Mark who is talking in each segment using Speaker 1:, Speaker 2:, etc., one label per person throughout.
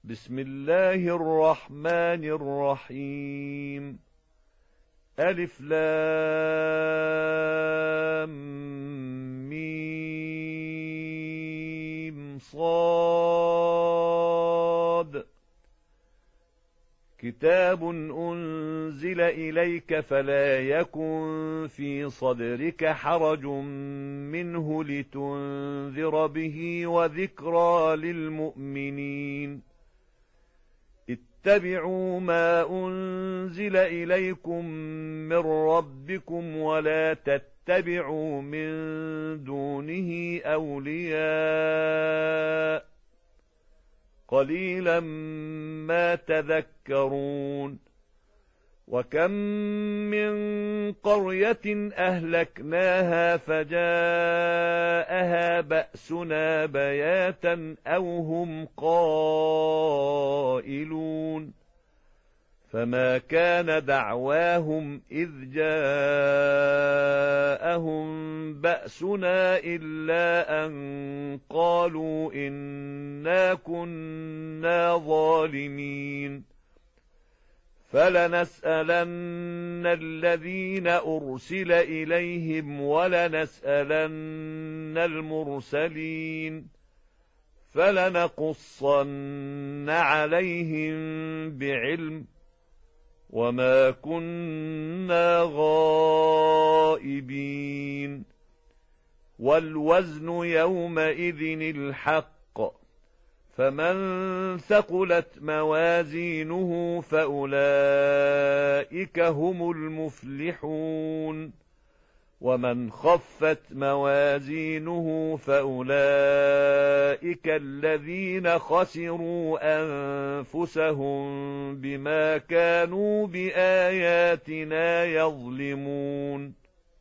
Speaker 1: بسم الله الرحمن الرحيم. ألف لام ميم صاد. كتاب أنزل إليك فلا يكن في صدرك حرج منه لتنذر به وذكرى للمؤمنين. اتبعوا ما أنزل إليكم من ربكم ولا تتبعوا من دونه أولياء قليلا ما تذكرون. وكم من قرية أهلكناها فجاءها بأسنا بياتا أو هم قائلون. فما كان دعواهم إذ جاءهم بأسنا إلا أن قالوا إنا كنا ظالمين. فلنسألن الذين أرسل إليهم ولنسألن المرسلين فلنقصن عليهم بعلم وما كنا غائبين. والوزن يومئذ الحق فمن ثقلت موازينه فأولئك هم المفلحون. ومن خفت موازينه فأولئك الذين خسروا أنفسهم بما كانوا بآياتنا يظلمون.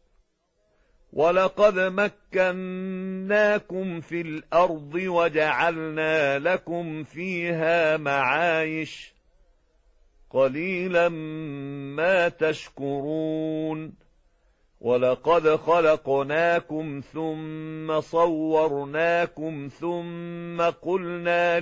Speaker 1: ولقد مكناكم في الأرض وجعلنا لكم فيها معايش قليلا ما تشكرون. ولقد خلقناكم ثم صورناكم ثم قلنا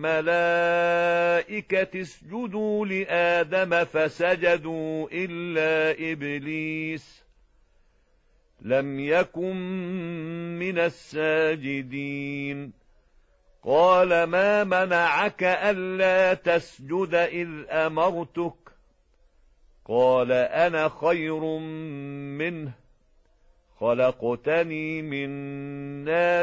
Speaker 1: للملائكة اسجدوا لآدم فسجدوا إلا إبليس لم يكن من الساجدين. قال ما منعك ألا تسجد إذ أمرتك؟ قال أنا خير منه خلقتني من نار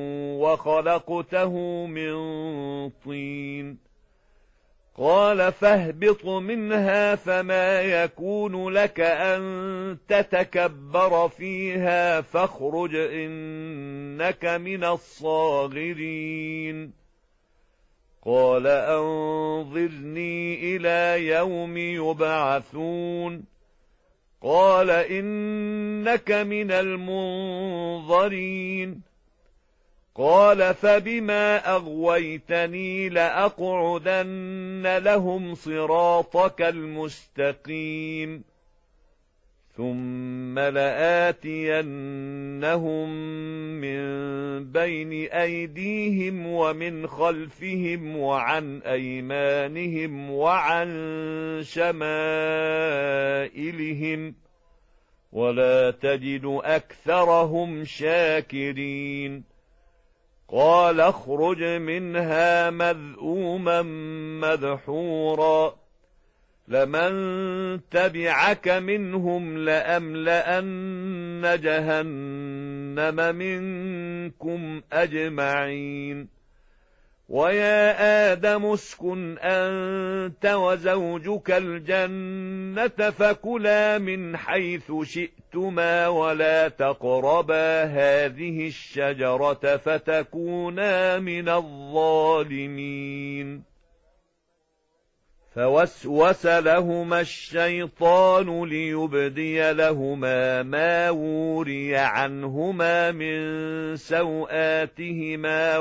Speaker 1: وخلقته من طين. قال فاهبط منها فما يكون لك أن تتكبر فيها فاخرج إنك من الصاغرين. قال أنظرني إلى يوم يبعثون. قال إنك من المنظرين. قال فبما أغويتني لأقعدن لهم صراطك المستقيم ثم لآتينهم من بين أيديهم ومن خلفهم وعن أيمانهم وعن شمائلهم ولا تجد أكثرهم شاكرين. قال اخرج منها مذءوما مدحورا لمن تبعك منهم لأملأن جهنم منكم أجمعين. ويا آدم اسكن أنت وزوجك الجنة فكلا من حيث شئتما ولا تقربا هذه الشجرة فتكونا من الظالمين. فوسوس لهما الشيطان ليبدي لهما ما وري عنهما من سوآتهما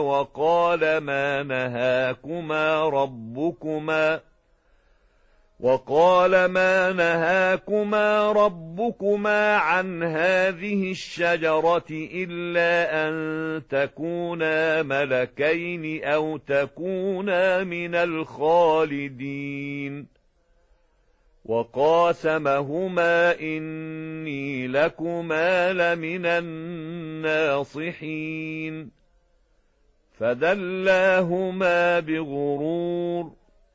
Speaker 1: وقال ما نهاكما ربكما عن هذه الشجرة إلا أن تكونا ملكين أو تكونا من الخالدين وقاسمهما إني لكما لمن الناصحين فدلاهما بغرور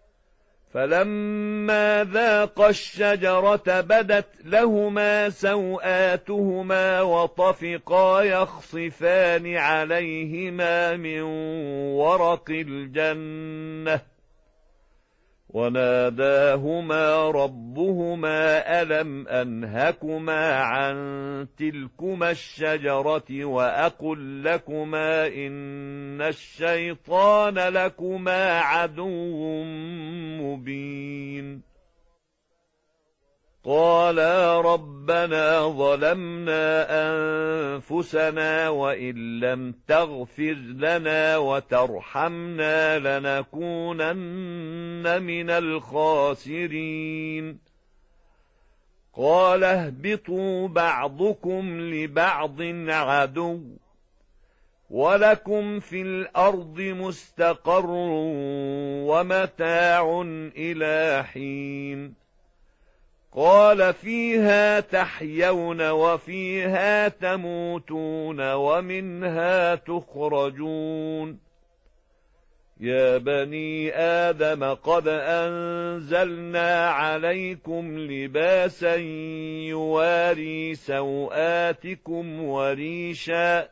Speaker 1: فلما ذاقا الشجرة بدت لهما سوآتهما وطفقا يخصفان عليهما من ورق الجنة وناداهما ربهما ألم أنهكما عن تلكما الشجرة وأقل لكما إن الشيطان لكما عدو مبين قالا ربنا ظلمنا أنفسنا وإن لم تغفر لنا وترحمنا لنكونن من الخاسرين قال اهبطوا بعضكم لبعض عدو ولكم في الأرض مستقر ومتاع إلى حين قال فيها تحيون وفيها تموتون ومنها تخرجون يا بني آدم قد أنزلنا عليكم لباسا يواري سوآتكم وريشا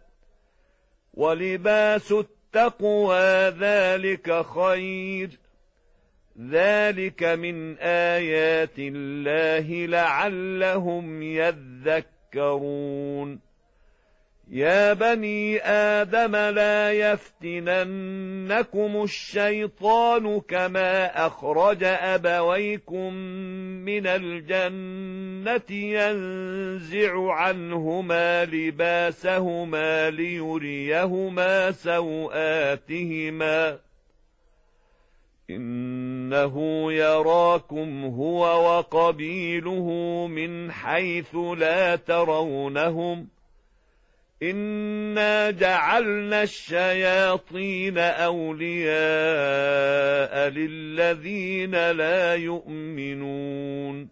Speaker 1: ولباس التقوى ذلك خير ذلك من آيات الله لعلهم يذكرون يا بني آدم لا يفتننكم الشيطان كما أخرج أبويكم من الجنة ينزع عنهما لباسهما ليريهما سوآتهما إنه يراكم هو وقبيله من حيث لا ترونهم إنا جعلنا الشياطين أولياء للذين لا يؤمنون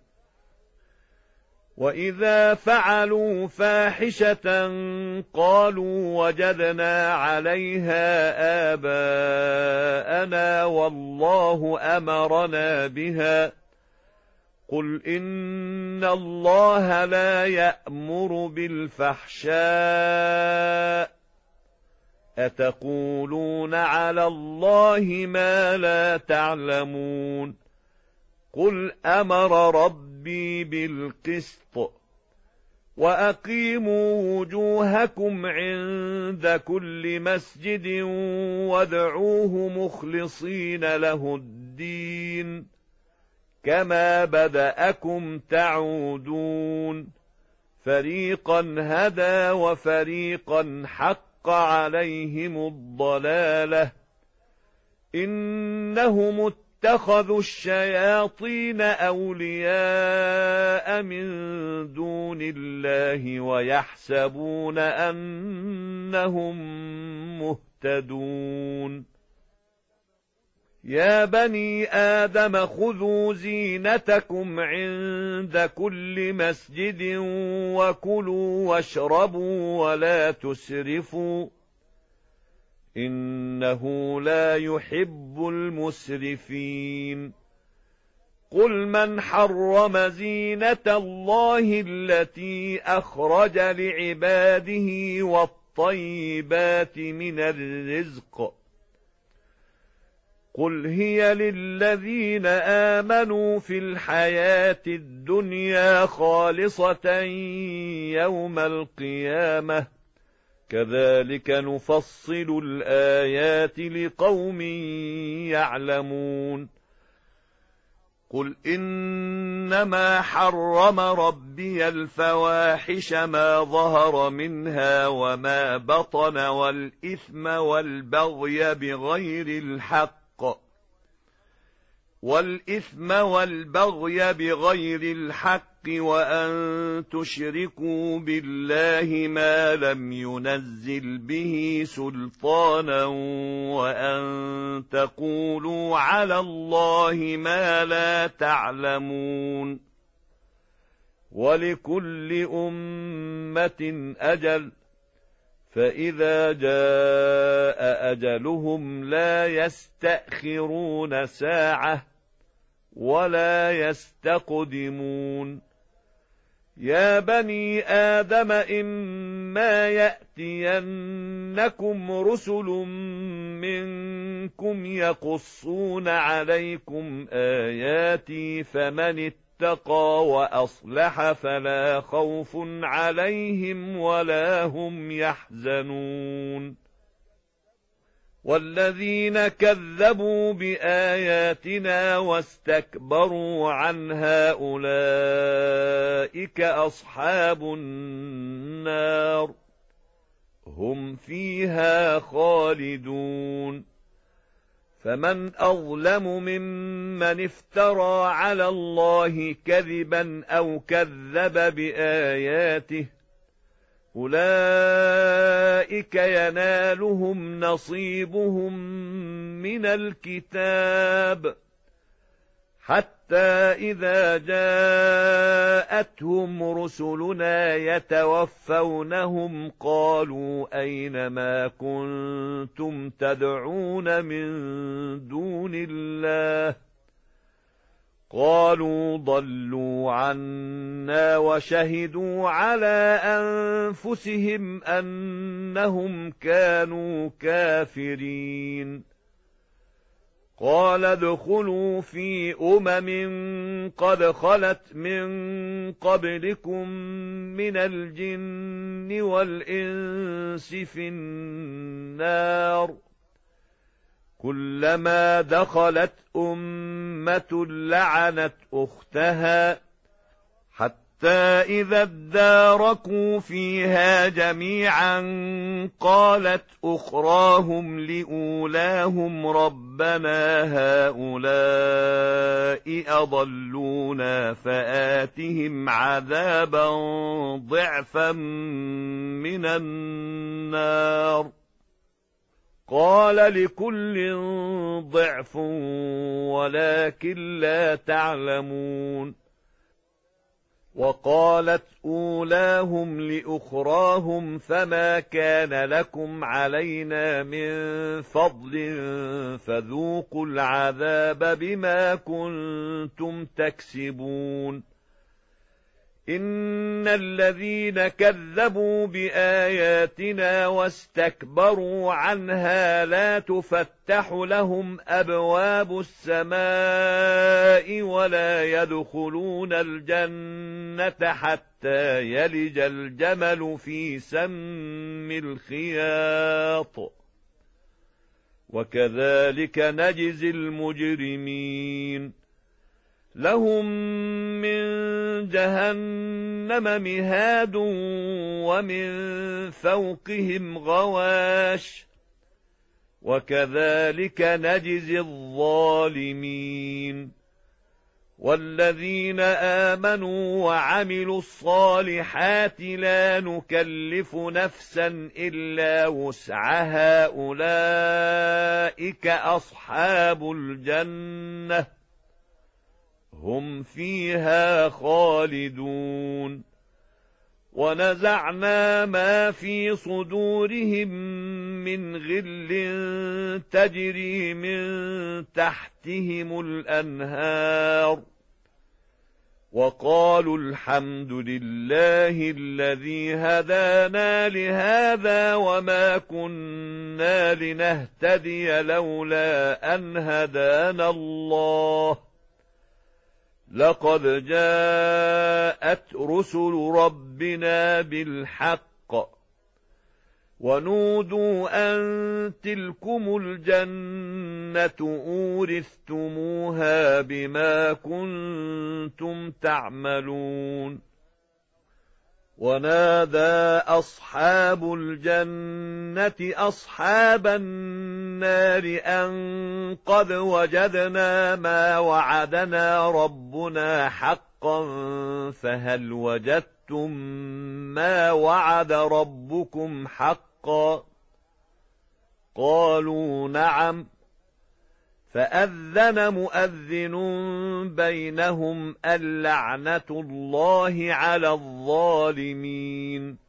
Speaker 1: وإذا فعلوا فاحشة قالوا وجدنا عليها آباءنا والله أمرنا بها قل إن الله لا يأمر بالفحشاء أتقولون على الله ما لا تعلمون قل أمر ربي بالقسط وأقيموا وجوهكم عند كل مسجد وادعوه مخلصين له الدين كما بدأكم تعودون فريقا هدى وفريقا حق عليهم الضلالة إنهم اتخذوا الشياطين أولياء من دون الله ويحسبون أنهم مهتدون يا بني آدم خذوا زينتكم عند كل مسجد وكلوا واشربوا ولا تسرفوا إنه لا يحب المسرفين قل من حرم زينة الله التي أخرج لعباده والطيبات من الرزق قل هي للذين آمنوا في الحياة الدنيا خالصة يوم القيامة كذلك نفصل الآيات لقوم يعلمون قل إنما حرم ربي الفواحش ما ظهر منها وما بطن والإثم والبغي بغير الحق والإثم والبغي بغير الحق وأن تشركوا بالله ما لم ينزل به سلطانا وأن تقولوا على الله ما لا تعلمون ولكل أمة أجل فإذا جاء أجلهم لا يستأخرون ساعة ولا يستقدمون يا بني آدم إما يأتينكم رسل منكم يقصون عليكم آياتي فمن اتقى وأصلح فلا خوف عليهم ولا هم يحزنون والذين كذبوا بآياتنا واستكبروا عنها أولئك أصحاب النار هم فيها خالدون فمن أظلم ممن افترى على الله كذبا أو كذب بآياته أولئك ينالهم نصيبهم من الكتاب حتى إذا جاءتهم رسلنا يتوفونهم قالوا أين ما كنتم تدعون من دون الله قالوا ضلوا عنا وشهدوا على أنفسهم أنهم كانوا كافرين قال ادخلوا في قد خلت من قبلكم من الجن والإنس في النار كلما دخلت أمة لعنت أختها حتى إذا اداركوا فيها جميعا قالت أخراهم لأولاهم ربنا هؤلاء أضلونا فآتهم عذابا ضعفا من النار قال لكل ضعف ولكن لا تعلمون وقالت أولاهم لأخراهم فما كان لكم علينا من فضل فذوقوا العذاب بما كنتم تكسبون إن الذين كذبوا بآياتنا واستكبروا عنها لا تفتح لهم أبواب السماء ولا يدخلون الجنة حتى يلج الجمل في سم الخياط وكذلك نجزي المجرمين لهم من جهنم مهاد ومن فوقهم غواش وكذلك نجزي الظالمين والذين آمنوا وعملوا الصالحات لا نكلف نفسا إلا وسعها أولئك أصحاب الجنة هم فيها خالدون ونزعنا ما في صدورهم من غل تجري من تحتهم الأنهار وقالوا الحمد لله الذي هدانا لهذا وما كنا لنهتدي لولا أن هدانا الله لقد جاءت رسل ربنا بالحق ونودوا أن تلكم الجنة أورثتموها بما كنتم تعملون ونادى أصحاب الجنة أصحاب النار أن قد وجدنا ما وعدنا ربنا حقا فهل وجدتم ما وعد ربكم حقا؟ قالوا نعم. فأذن مؤذن بينهم اللعنة الله على الظالمين.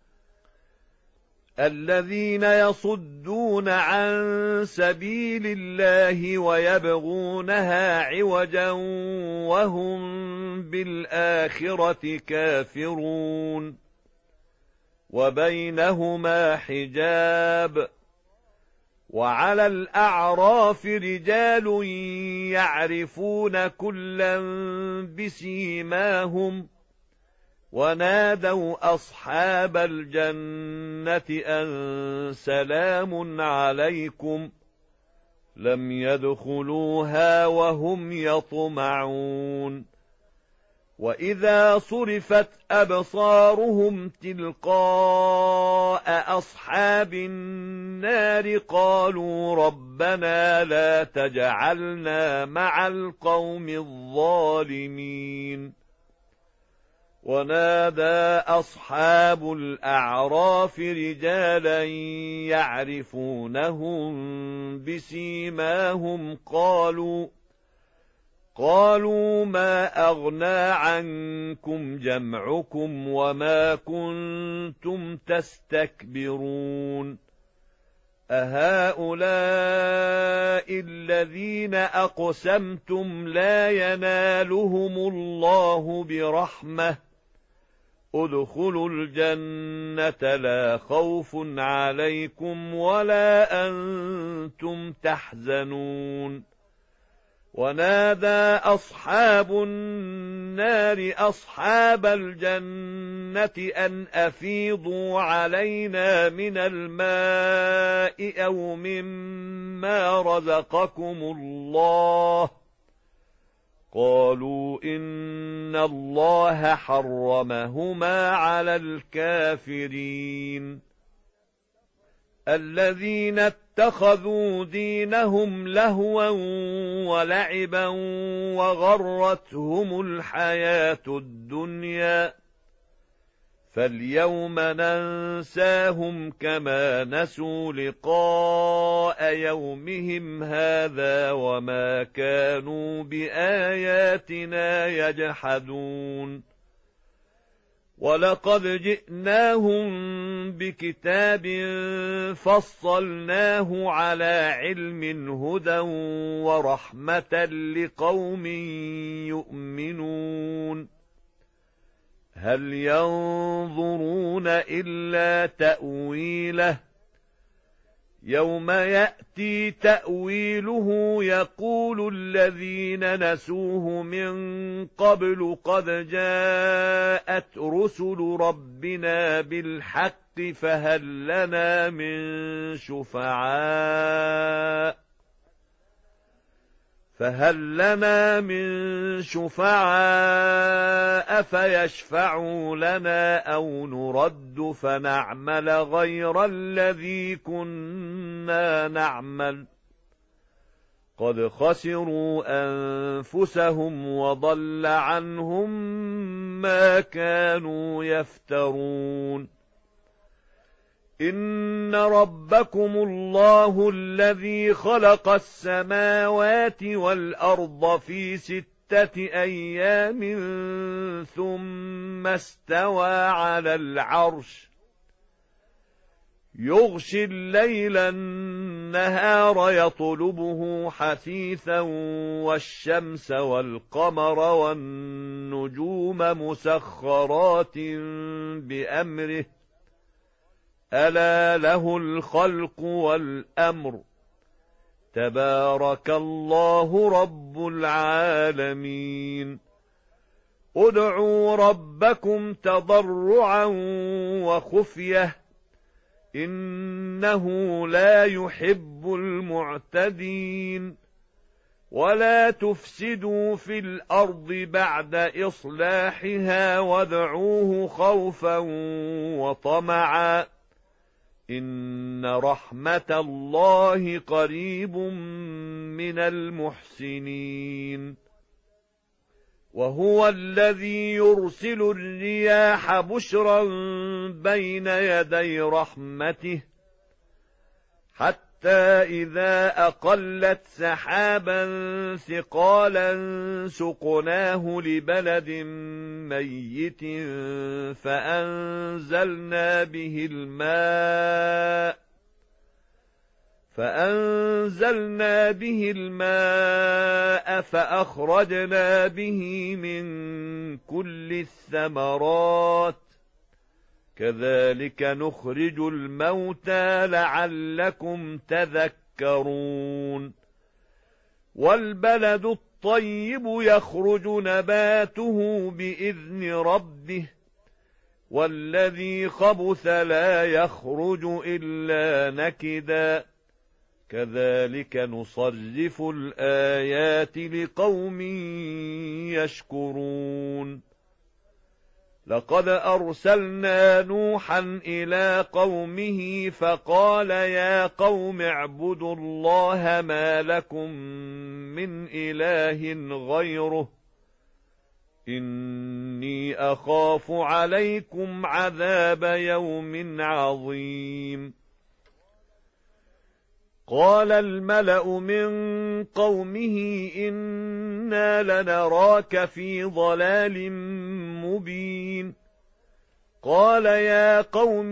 Speaker 1: الذين يصدون عن سبيل الله ويبغونها عوجا وهم بالآخرة كافرون. وبينهما حجاب. وعلى الأعراف رجال يعرفون كلا بسيماهم ونادوا أصحاب الجنة أن سلام عليكم لم يدخلوها وهم يطمعون. وإذا صرفت أبصارهم تلقاء أصحاب النار قالوا ربنا لا تجعلنا مع القوم الظالمين. ونادى أصحاب الأعراف رجالا يعرفونهم بسيماهم قالوا ما أغنى عنكم جمعكم وما كنتم تستكبرون أهؤلاء الذين أقسمتم لا ينالهم الله برحمة ادخلوا الجنة لا خوف عليكم ولا أنتم تحزنون. ونادى أصحاب النار أصحاب الجنة أن أفيضوا علينا من الماء أو مما رزقكم الله قالوا إن الله حرمهما على الكافرين. الذين اتخذوا دينهم لهوا ولعبا وغرتهم الحياة الدنيا فاليوم ننساهم كما نسوا لقاء يومهم هذا وما كانوا بآياتنا يجحدون. ولقد جئناهم بكتاب فصلناه على علم هدى ورحمة لقوم يؤمنون. هل ينظرون إلا تأويله يوم يأتي تأويله يقول الذين نسوه من قبل قد جاءت رسل ربنا بالحق فهل لنا من شفعاء فيشفعوا لنا أو نرد فنعمل غير الذي كنا نعمل قد خسروا أنفسهم وضل عنهم ما كانوا يفترون. إن ربكم الله الذي خلق السماوات والأرض في 6 أيام ثم استوى على العرش يغشي الليل النهار يطلبه حثيثا والشمس والقمر والنجوم مسخرات بأمره ألا له الخلق والأمر تبارك الله رب العالمين. ادعوا ربكم تضرعا وخفية إنه لا يحب المعتدين. ولا تفسدوا في الأرض بعد إصلاحها وادعوه خوفا وطمعا إن رحمة الله قريب من المحسنين وهو الذي يرسل الرياح بشرا بين يدي رحمته حتى إذا أقلت سحابا ثقالا سقناه لبلد ميت فأنزلنا به الماء فأخرجنا به من كل الثمرات كذلك نخرج الموتى لعلكم تذكرون والبلد الطيب يخرج نباته بإذن ربه والذي خبث لا يخرج إلا نكدا كذلك نصرف الآيات لقوم يشكرون لقد أرسلنا نوحا إلى قومه فقال يا قوم اعبدوا الله ما لكم من إله غيره إني أخاف عليكم عذاب يوم عظيم قال الملأ من قومه إنا لنراك في ضلال مبين قال يا قوم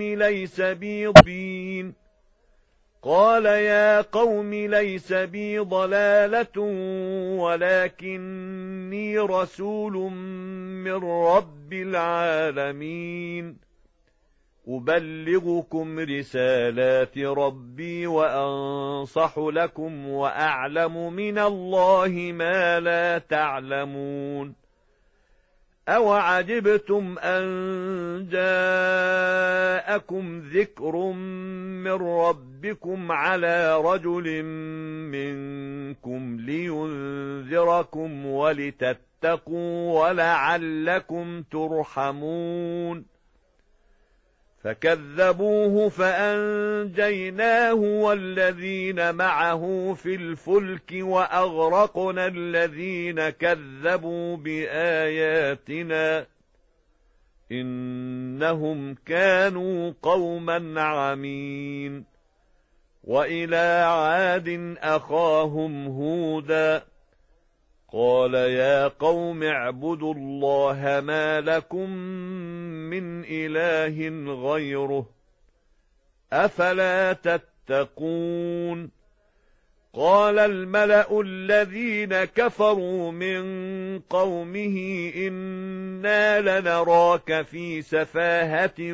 Speaker 1: ليس بي ضلالة ولكني رسول من رب العالمين أبلغكم رسالات ربي وأنصح لكم وأعلم من الله ما لا تعلمون أوعجبتم أن جاءكم ذكر من ربكم على رجل منكم لينذركم ولتتقوا ولعلكم ترحمون فكذبوه فأنجيناه والذين معه في الفلك وأغرقنا الذين كذبوا بآياتنا إنهم كانوا قوما عمين وإلى عاد أخاهم هودا قال يا قوم اعبدوا الله ما لكم من إله غيره أفلا تتقون قال الملأ الذين كفروا من قومه إنا لنراك في سفاهة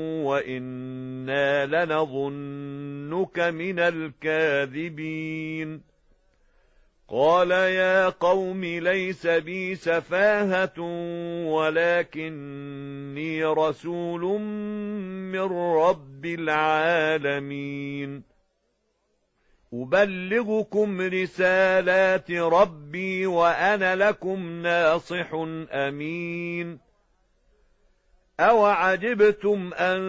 Speaker 1: وإنا لنظنك من الكاذبين قال يا قوم ليس بي سفاهة ولكني رسول من رب العالمين أبلغكم رسالات ربي وأنا لكم ناصح أمين أوعجبتم أن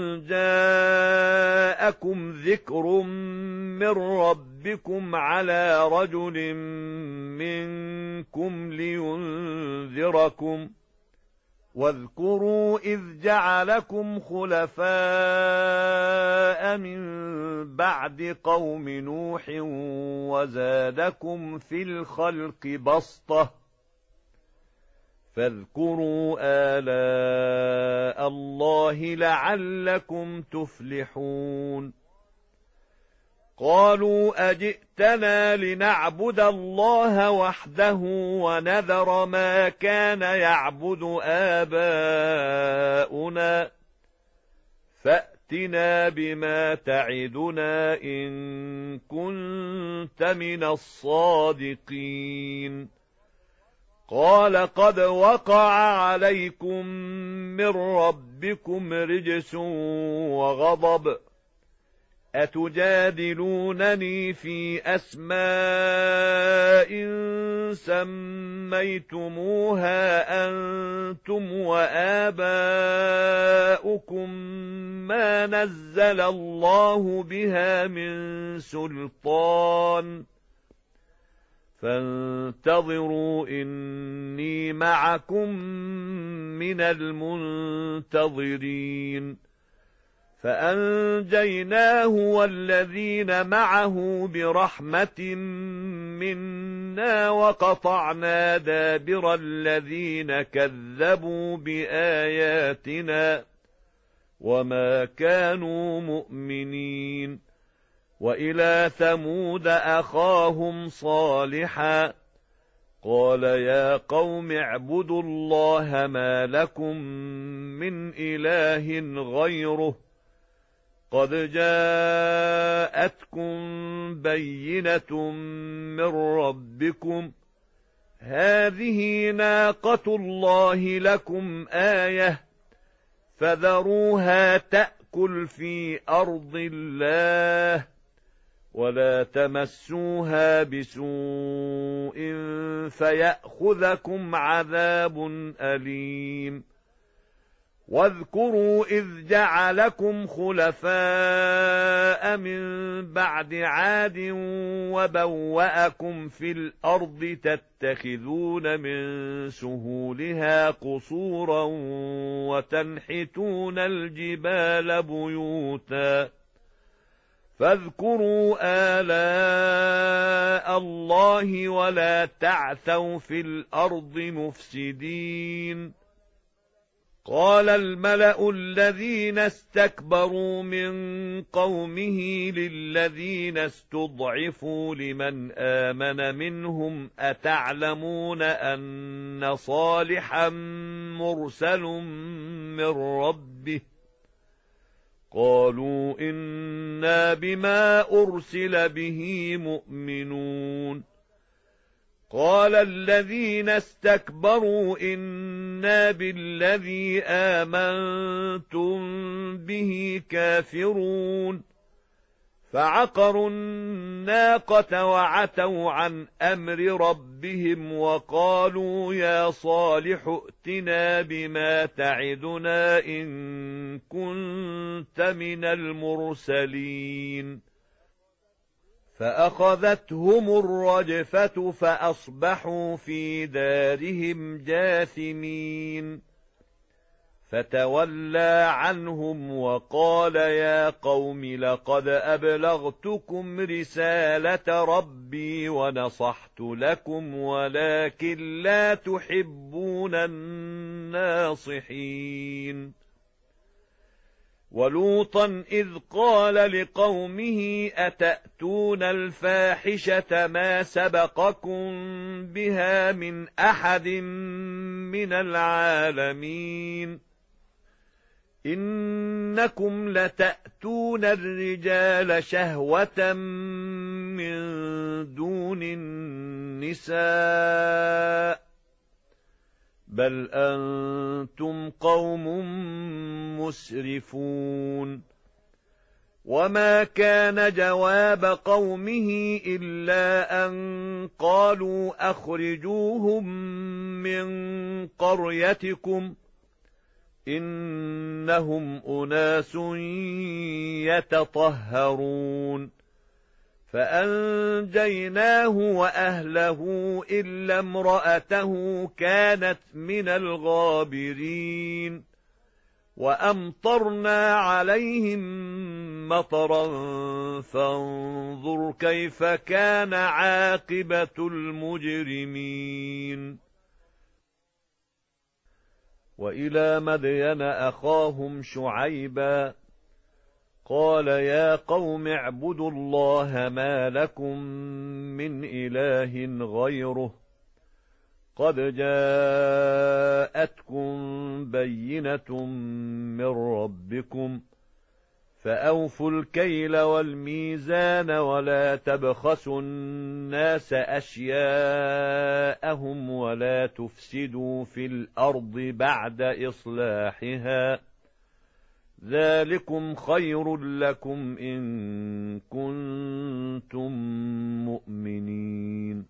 Speaker 1: جاءكم ذكر من ربكم على رجل منكم لينذركم واذكروا إذ جعلكم خلفاء من بعد قوم نوح وزادكم في الخلق بسطة فاذكروا آلاء الله لعلكم تفلحون قالوا أجئتنا لنعبد الله وحده ونذر ما كان يعبد آباؤنا فأتنا بما تعدنا إن كنت من الصادقين قال قد وقع عليكم من ربكم رجس وغضب أتجادلونني في أسماء سميتموها أنتم وآباؤكم ما نزل الله بها من سلطان فانتظروا إني معكم من المنتظرين. فأنجيناه والذين معه برحمة منا وقطعنا دابر الذين كذبوا بآياتنا وما كانوا مؤمنين. وإلى ثمود أخاهم صالحا قال يا قوم اعبدوا الله ما لكم من إله غيره قد جاءتكم بينة من ربكم هذه ناقة الله لكم آية فذروها تأكل في أرض الله ولا تمسوها بسوء فيأخذكم عذاب أليم. واذكروا إذ جعلكم خلفاء من بعد عاد وبوأكم في الأرض تتخذون من سهولها قصورا وتنحتون الجبال بيوتا فاذكروا آلاء الله ولا تعثوا في الأرض مفسدين. قال الملأ الذين استكبروا من قومه للذين استضعفوا لمن آمن منهم أتعلمون أن صالحا مرسل من ربه قالوا إنا بما أرسل به مؤمنون. قال الذين استكبروا إنا بالذي آمنتم به كافرون فعقروا الناقة وعتوا عن أمر ربهم وقالوا يا صالح ائتنا بما تعدنا إن كنت من المرسلين. فأخذتهم الرجفة فأصبحوا في دارهم جاثمين. فتولى عنهم وقال يا قوم لقد أبلغتكم رسالة ربي ونصحت لكم ولكن لا تحبون الناصحين. ولوطا إذ قال لقومه أتأتون الفاحشة ما سبقكم بها من أحد من العالمين إنكم لتأتون الرجال شهوة من دون النساء بل أنتم قوم مسرفون. وما كان جواب قومه إلا أن قالوا أخرجوهم من قريتكم إنهم أناس يتطهرون. فأنجيناه وأهله إلا امرأته كانت من الغابرين. وأمطرنا عليهم مطرا فانظر كيف كان عاقبة المجرمين. وإلى مدين أخاهم شعيبا قال يا قوم اعبدوا الله ما لكم من إله غيره قد جاءتكم بينة من ربكم فأوفوا الكيل والميزان ولا تبخسوا الناس أشياءهم ولا تفسدوا في الأرض بعد إصلاحها ذلكم خير لكم إن كنتم مؤمنين.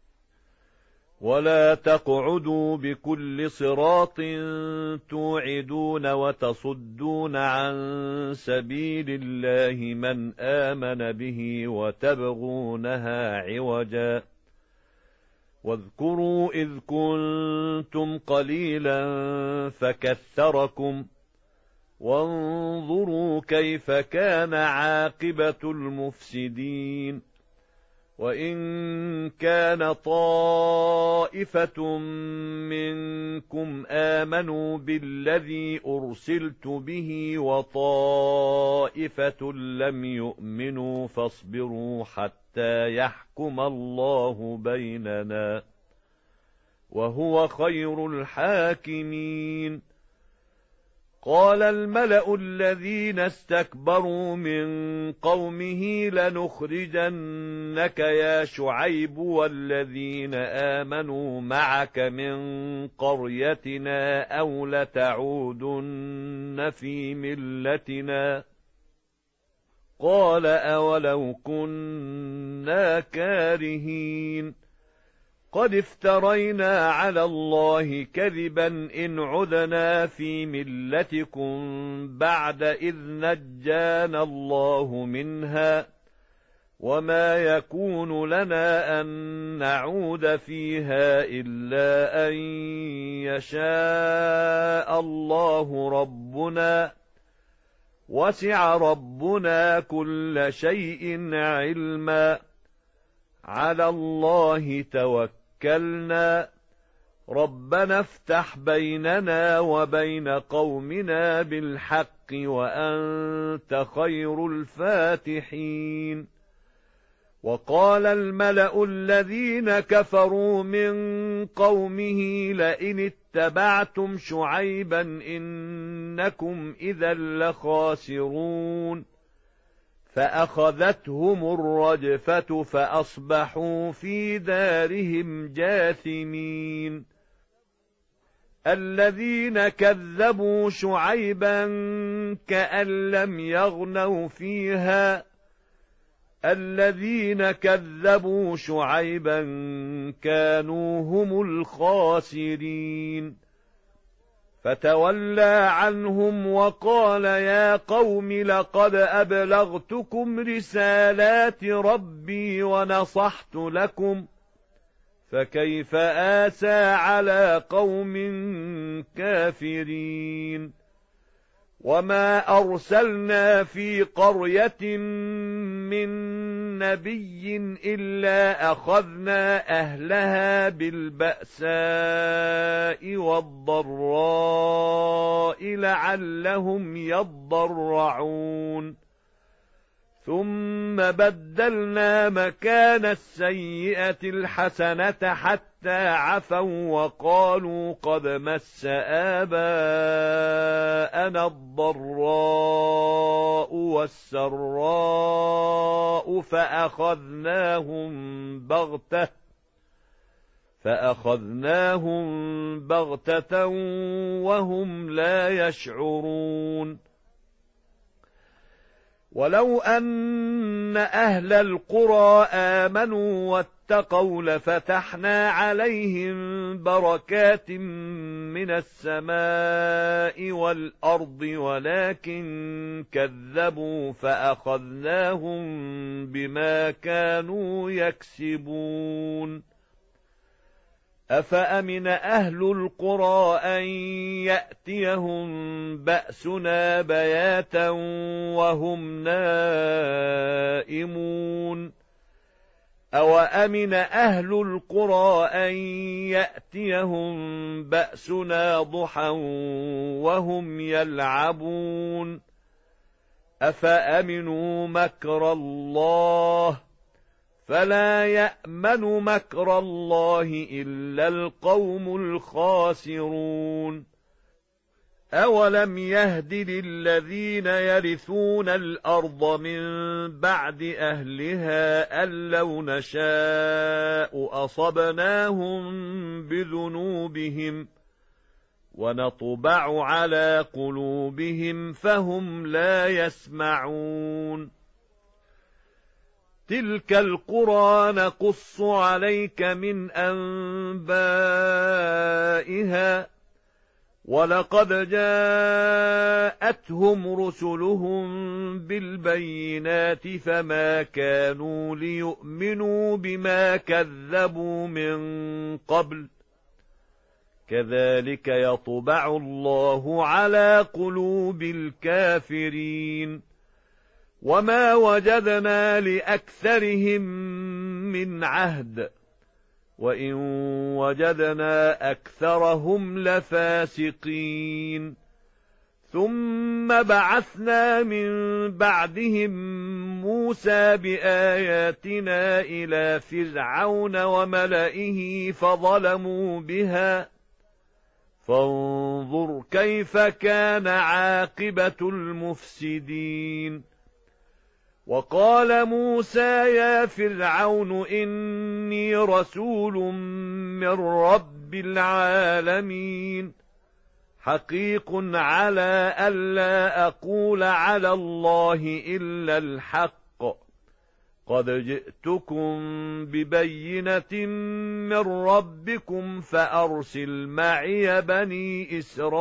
Speaker 1: ولا تقعدوا بكل صراط توعدون وتصدون عن سبيل الله من آمن به وتبغونها عوجا. واذكروا إذ كنتم قليلا فكثركم وانظروا كيف كان عاقبة المفسدين. وإن كان طائفة منكم آمنوا بالذي أرسلت به وطائفة لم يؤمنوا فاصبروا حتى يحكم الله بيننا وهو خير الحاكمين. قال الملأ الذين استكبروا من قومه لنخرجنك يا شعيب والذين آمنوا معك من قريتنا أو لتعودن في ملتنا. قال أولو كنا كارهين قد افترينا على الله كذبا إن عدنا في ملتكم بعد إذ نجانا الله منها وما يكون لنا أن نعود فيها إلا أن يشاء الله ربنا وسع ربنا كل شيء علما على الله توكلنا ربنا افتح بيننا وبين قومنا بالحق وأنت خير الفاتحين. وقال الملأ الذين كفروا من قومه لئن اتبعتم شعيبا إنكم إذا لخاسرون. فأخذتهم الرجفة فأصبحوا في دارهم جاثمين. الذين كذبوا شعيبا كأن لم يغنوا فيها الذين كذبوا شعيبا كانوا هم الخاسرين. فتولى عنهم وقال يا قوم لقد أبلغتكم رسالات ربي ونصحت لكم فكيف آسى على قوم كافرين. وما أرسلنا في قرية من نبي إلا أخذنا أهلها بالبأساء والضراء لعلهم يضرعون. ثم بدلنا مكان السيئة الحسنة حتى عفوا وقالوا قد مس آباءنا الضراء والسراء فأخذناهم بغتة وهم لا يشعرون. ولو أن أهل القرى آمنوا واتقوا لفتحنا عليهم بركات من السماء والأرض ولكن كذبوا فأخذناهم بما كانوا يكسبون. أفأمن أهل القرى أن يأتيهم بأسنا بياتا وهم نائمون أوأمن أهل القرى أن يأتيهم بأسنا ضحى وهم يلعبون أفأمنوا مكر الله فلا يأمن مكر الله إلا القوم الخاسرون. أولم يهد للذين يرثون الأرض من بعد أهلها أن لو نشاء أصبناهم بذنوبهم ونطبع على قلوبهم فهم لا يسمعون تلك القرى نقص عليك من أنبائها ولقد جاءتهم رسلهم بالبينات فما كانوا ليؤمنوا بما كذبوا من قبل كذلك يطبع الله على قلوب الكافرين وما وجدنا لأكثرهم من عهد وإن وجدنا أكثرهم لفاسقين ثم بعثنا من بعدهم موسى بآياتنا إلى فرعون وملئه فظلموا بها فانظر كيف كان عاقبة المفسدين وقال موسى يا فرعون إني رسول من رب العالمين حقيق على ألا أقول على الله إلا الحق قد جئتكم ببينة من ربكم فأرسل معي بني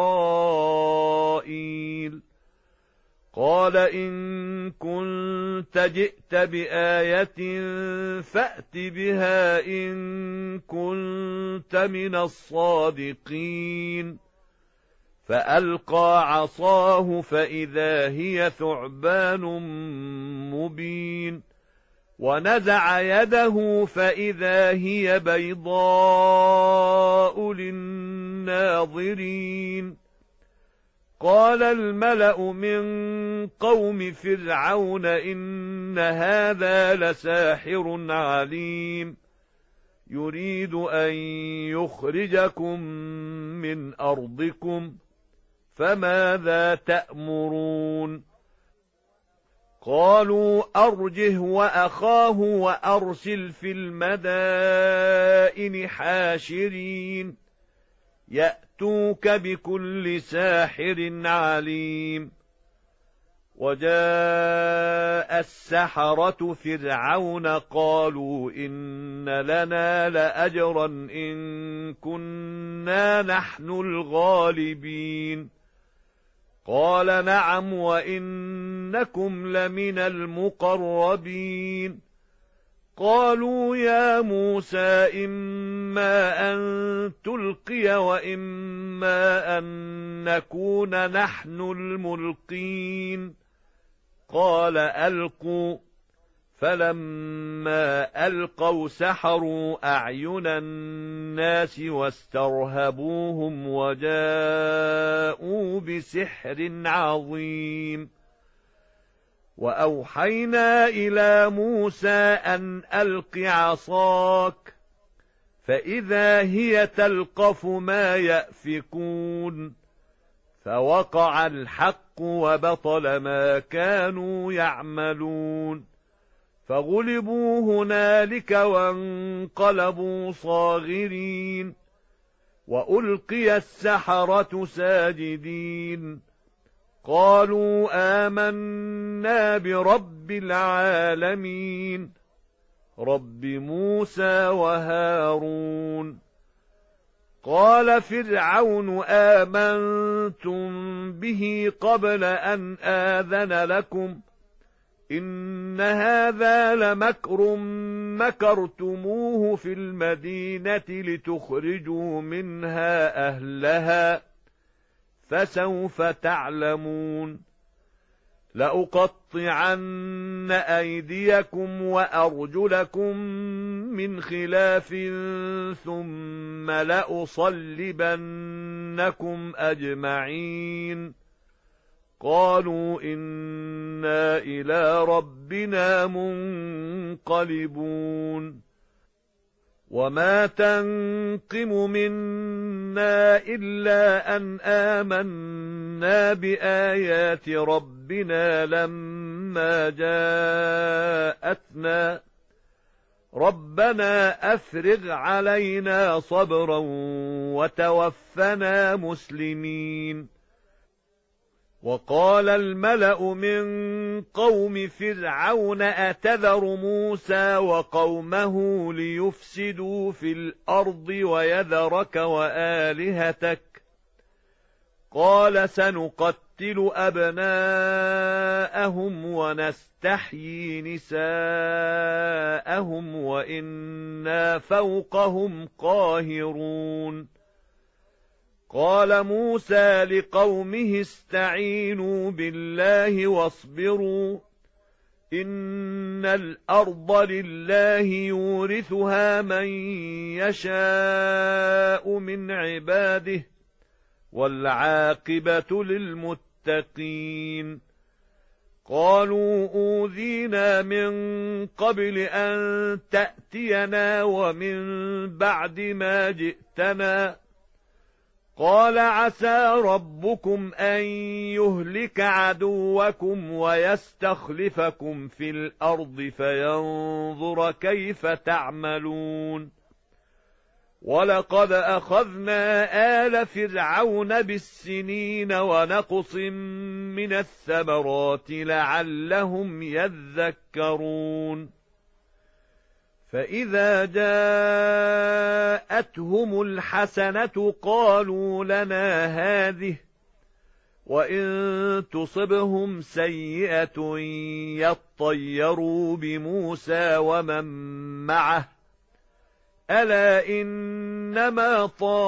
Speaker 1: إسرائيل قال إن كنت جئت بآية فأت بها إن كنت من الصادقين فألقى عصاه فإذا هي ثعبان مبين ونزع يده فإذا هي بيضاء للناظرين قال الملأ من قوم فرعون إن هذا لساحر عليم يريد أن يخرجكم من أرضكم فماذا تأمرون قالوا أرجه وأخاه وأرسل في المدائن حاشرين يأتوك بكل ساحر عليم وجاء السحرة فرعون قالوا إن لنا لأجرا إن كنا نحن الغالبين قال نعم وإنكم لمن المقربين قالوا يا موسى إما أن تلقي وإما أن نكون نحن الملقين قال ألقوا فلما ألقوا سحروا أعين الناس واسترهبوهم وجاءوا بسحر عظيم وأوحينا إلى موسى أن ألق عصاك فإذا هي تلقف ما يأفكون فوقع الحق وبطل ما كانوا يعملون فغلبوا هنالك وانقلبوا صاغرين وألقي السحرة ساجدين قالوا آمنا برب العالمين رب موسى وهارون قال فرعون آمنتم به قبل أن آذن لكم إن هذا لمكر مكرتموه في المدينة لتخرجوا منها أهلها فسوف تعلمون لأقطعن أيديكم وأرجلكم من خلاف ثم لأصلبنكم أجمعين قالوا إنا إلى ربنا منقلبون وما تنقم منا إلا أن آمنا بآيات ربنا لما جاءتنا ربنا أفرغ علينا صبرا وتوفنا مسلمين. وقال الملأ من قوم فرعون أتذر موسى وقومه ليفسدوا في الأرض ويذرك وآلهتك؟ قال سنقتل أبناءهم ونستحيي نساءهم وإنا فوقهم قاهرون. قال موسى لقومه استعينوا بالله واصبروا إن الأرض لله يورثها من يشاء من عباده والعاقبة للمتقين. قالوا أوذينا من قبل أن تأتينا ومن بعد ما جئتنا. قال عسى ربكم أن يهلك عدوكم ويستخلفكم في الأرض فينظر كيف تعملون. ولقد أخذنا آل فرعون بالسنين ونقص من الثمرات لعلهم يذكرون. فإذا جاءتهم الحسنة قالوا لنا هذه وإن تصبهم سيئة يطيروا بموسى ومن معه ألا إنما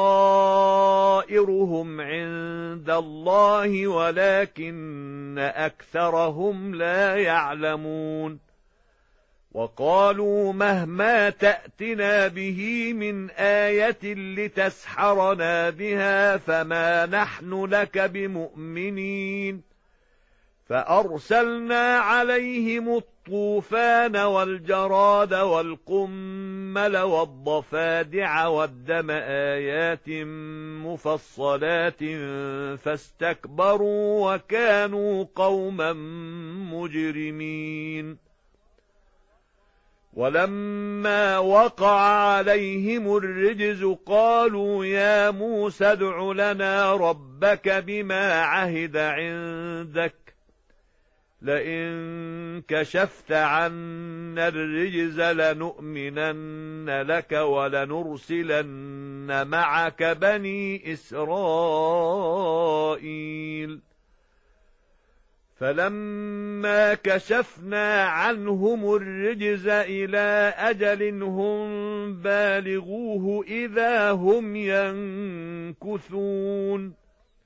Speaker 1: طائرهم عند الله ولكن أكثرهم لا يعلمون. وقالوا مهما تأتنا به من آية لتسحرنا بها فما نحن لك بمؤمنين. فأرسلنا عليهم الطوفان والجراد والقمل والضفادع والدم آيات مفصلات فاستكبروا وكانوا قوما مجرمين. ولما وقع عليهم الرجز قالوا يا موسى ادع لنا ربك بما عهد عندك لئن كشفت عنا الرجز لنؤمنن لك ولنرسلن معك بني إسرائيل. فلما كشفنا عنهم الرجز إلى أجل هم بالغوه إذا هم ينكثون.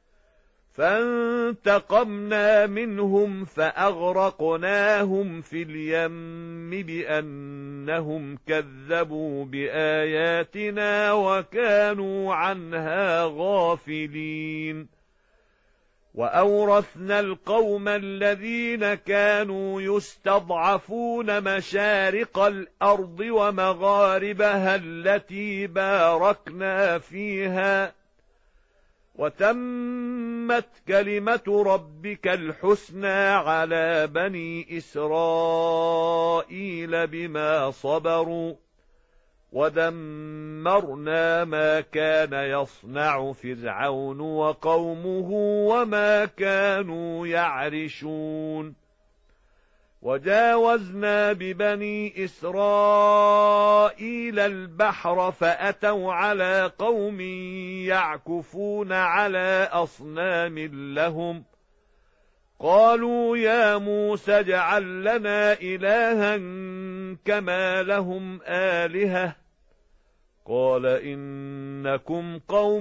Speaker 1: فانتقمنا منهم فأغرقناهم في اليم بأنهم كذبوا بآياتنا وكانوا عنها غافلين. وأورثنا القوم الذين كانوا يستضعفون مشارق الأرض ومغاربها التي باركنا فيها وتمت كلمة ربك الحسنى على بني إسرائيل بما صبروا ودمرنا ما كان يصنع فرعون وقومه وما كانوا يعرشون. وجاوزنا ببني إسرائيل البحر فأتوا على قوم يعكفون على أصنام لهم قالوا يا موسى اجعل لنا إلها كما لهم آلهة قال إنكم قوم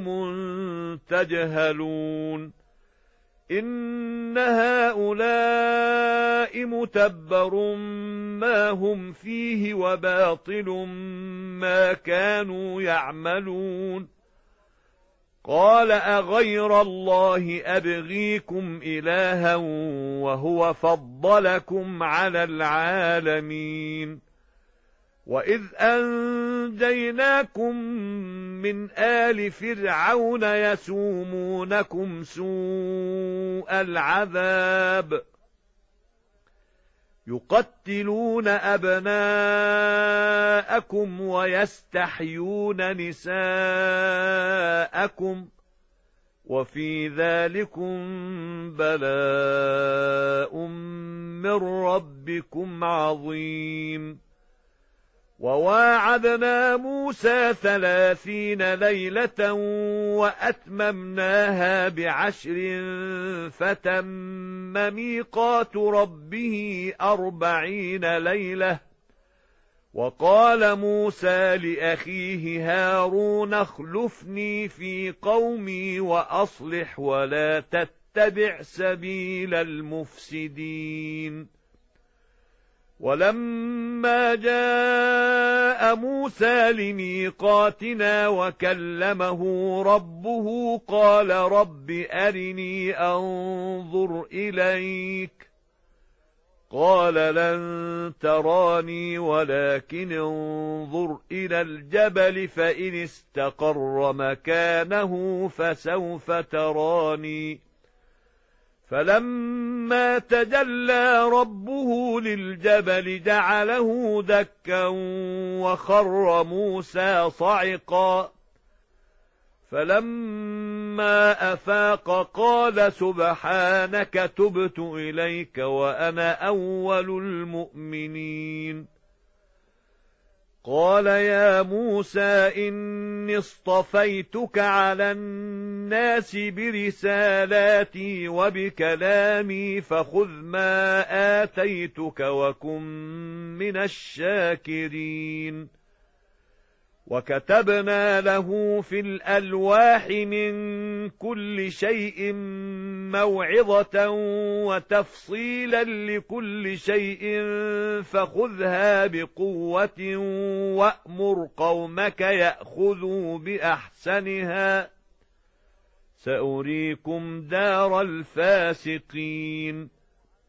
Speaker 1: تجهلون. إن هؤلاء متبر ما هم فيه وباطل ما كانوا يعملون. قال أغير الله أبغيكم إلها وهو فضلكم على العالمين. وإذ أنجيناكم من آل فرعون يسومونكم سوء العذاب يقتلون أبناءكم ويستحيون نساءكم وفي ذلكم بلاء من ربكم عظيم وواعدنا موسى 30 ليلة وأتممناها ب10 فتم ميقات ربه 40 ليلة وقال موسى لأخيه هارون اخلفني في قومي وأصلح ولا تتبع سبيل المفسدين ولما جاء موسى لميقاتنا وكلمه ربه قال رب أرني أنظر إليك قال لن تراني ولكن انظر إلى الجبل فإن استقر مكانه فسوف تراني فلما تجلى ربه للجبل جعله دكا وخر موسى صعقا فلما أفاق قال سبحانك تبت إليك وأنا أول المؤمنين قال يا موسى إني اصطفيتك على الناس برسالاتي وبكلامي فخذ ما آتيتك وكن من الشاكرين وكتبنا له في الألواح من كل شيء موعظة وتفصيلا لكل شيء فخذها بقوة وأمر قومك يأخذوا بأحسنها سأريكم دار الفاسقين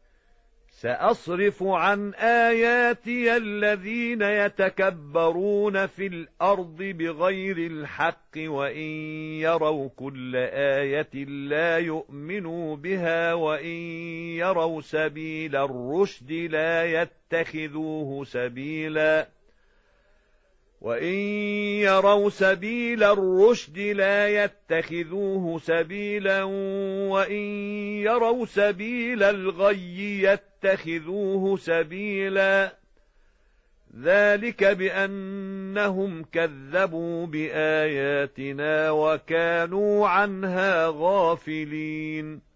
Speaker 1: سأصرف عن آياتي الذين يتكبرون في الأرض بغير الحق وإن يروا كل آية لا يؤمنوا بها وإن يروا سبيل الرشد لا يتخذوه سبيلا وإن يروا سبيل الرشد لا يتخذوه سبيلا وإن يروا سبيل الغي يتخذوه سبيلا ذلك بأنهم كذبوا بآياتنا وكانوا عنها غافلين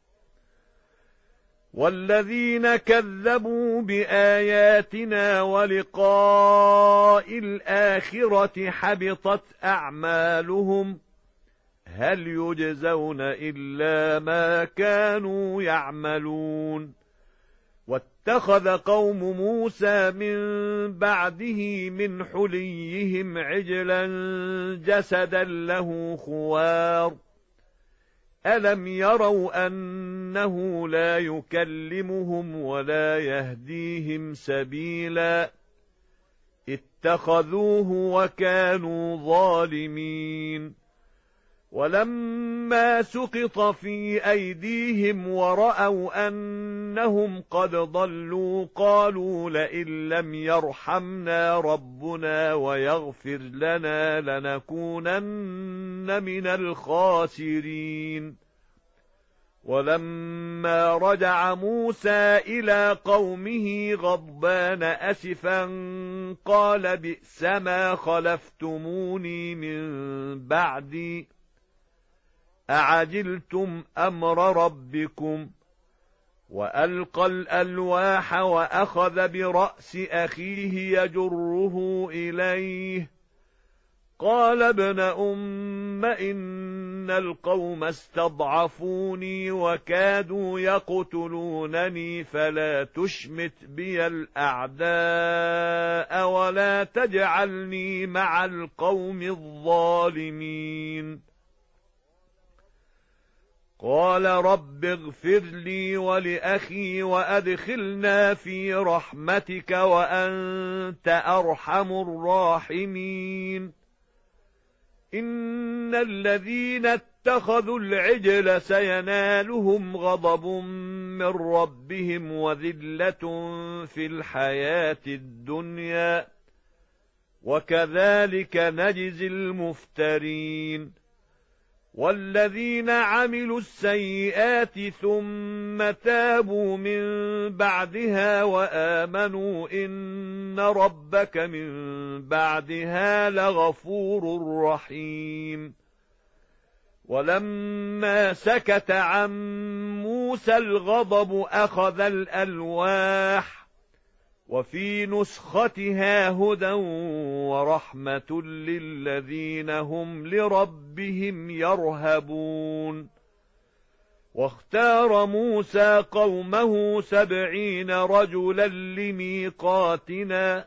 Speaker 1: والذين كذبوا بآياتنا ولقاء الآخرة حبطت أعمالهم هل يجزون إلا ما كانوا يعملون واتخذ قوم موسى من بعده من حليهم عجلا جسدا له خوار ألم يروا أنه لا يكلمهم ولا يهديهم سبيلا اتخذوه وكانوا ظالمين ولما سقط في أيديهم ورأوا أنهم قد ضلوا قالوا لئن لم يرحمنا ربنا ويغفر لنا لنكونن من الخاسرين ولما رجع موسى إلى قومه غضبان أسفا قال بئس ما خلفتموني من بعدي أعجلتم أمر ربكم وألقى الألواح وأخذ برأس أخيه يجره إليه قال ابن أم إن القوم استضعفوني وكادوا يقتلونني فلا تشمت بي الأعداء ولا تجعلني مع القوم الظالمين قال رب اغفر لي ولأخي وأدخلنا في رحمتك وأنت أرحم الراحمين إن الذين اتخذوا العجل سينالهم غضب من ربهم وذلة في الحياة الدنيا وكذلك نجزي المفترين والذين عملوا السيئات ثم تابوا من بعدها وآمنوا إن ربك من بعدها لغفور رحيم ولما سكت عن موسى الغضب أخذ الألواح وفي نسختها هدى ورحمة للذين هم لربهم يرهبون واختار موسى قومه 70 رجلا لميقاتنا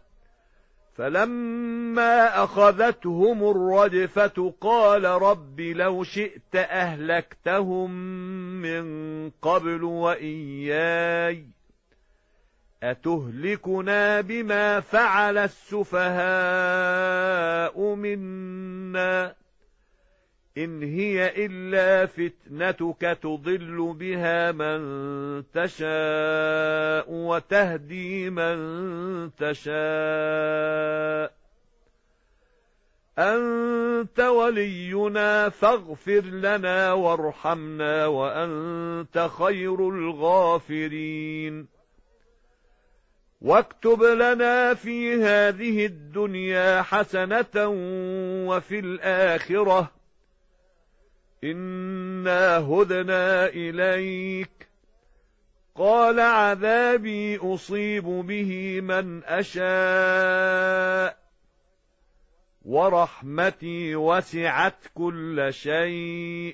Speaker 1: فلما أخذتهم الرجفة قال رب لو شئت أهلكتهم من قبل وإياي أتهلكنا بما فعل السفهاء منا إن هي إلا فتنتك تضل بها من تشاء وتهدي من تشاء أنت ولينا فاغفر لنا وارحمنا وأنت خير الغافرين واكتب لنا في هذه الدنيا حسنة وفي الآخرة إنا هدنا إليك قال عذابي أصيب به من أشاء ورحمتي وسعت كل شيء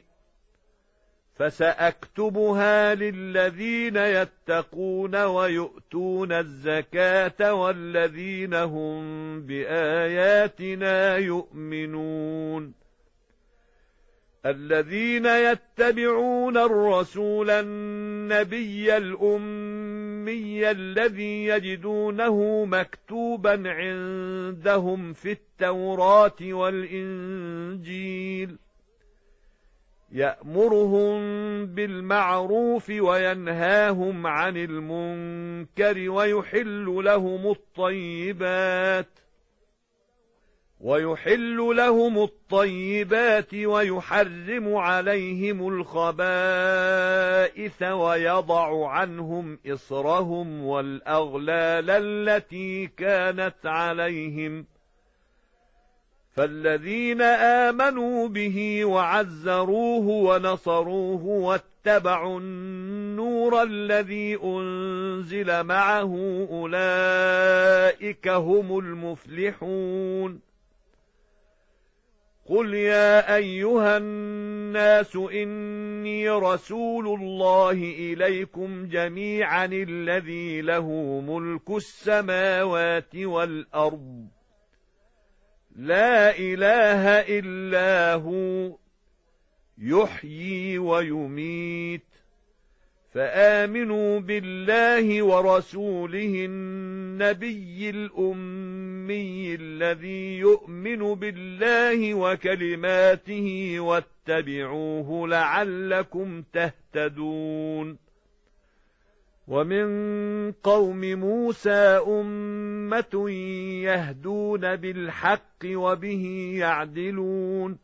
Speaker 1: فسأكتبها للذين يتقون ويؤتون الزكاة والذين هم بآياتنا يؤمنون الذين يتبعون الرسول النبي الأمي الذي يجدونه مكتوبا عندهم في التوراة والإنجيل يأمرهم بالمعروف وينهاهم عن المنكر ويحل لهم الطيبات ويحرم عليهم الخبائث ويضع عنهم إصرهم والأغلال التي كانت عليهم فالذين آمنوا به وعزروه ونصروه واتبعوا النور الذي أنزل معه أولئك هم المفلحون قل يا أيها الناس إني رسول الله إليكم جميعا الذي له ملك السماوات والأرض لا إله إلا هو يحيي ويميت فآمنوا بالله ورسوله النبي الأمي الذي يؤمن بالله وكلماته واتبعوه لعلكم تهتدون ومن قوم موسى أمة يهدون بالحق وبه يعدلون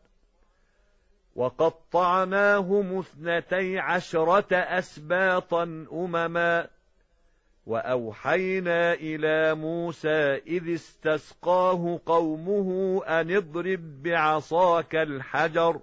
Speaker 1: وقطعناهم 12 أسباطا أمما وأوحينا إلى موسى إذ استسقاه قومه أن اضرب بعصاك الحجر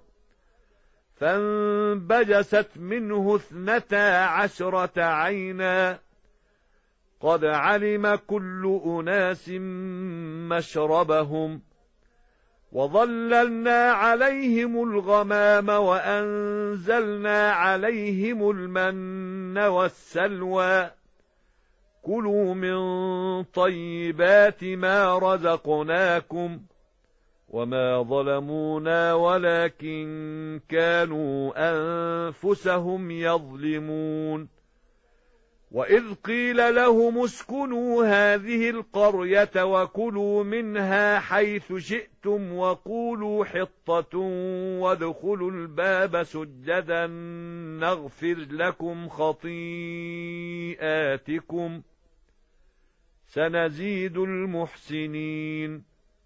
Speaker 1: فانبجست منه 12 عينا قد علم كل أناس مشربهم وظللنا عليهم الغمام وأنزلنا عليهم المن والسلوى كلوا من طيبات ما رزقناكم وما ظلمونا ولكن كانوا أنفسهم يظلمون وإذ قيل لهم اسكنوا هذه القرية وكلوا منها حيث شئتم وقولوا حطة وادخلوا الباب سجدا نغفر لكم خطيئاتكم سنزيد المحسنين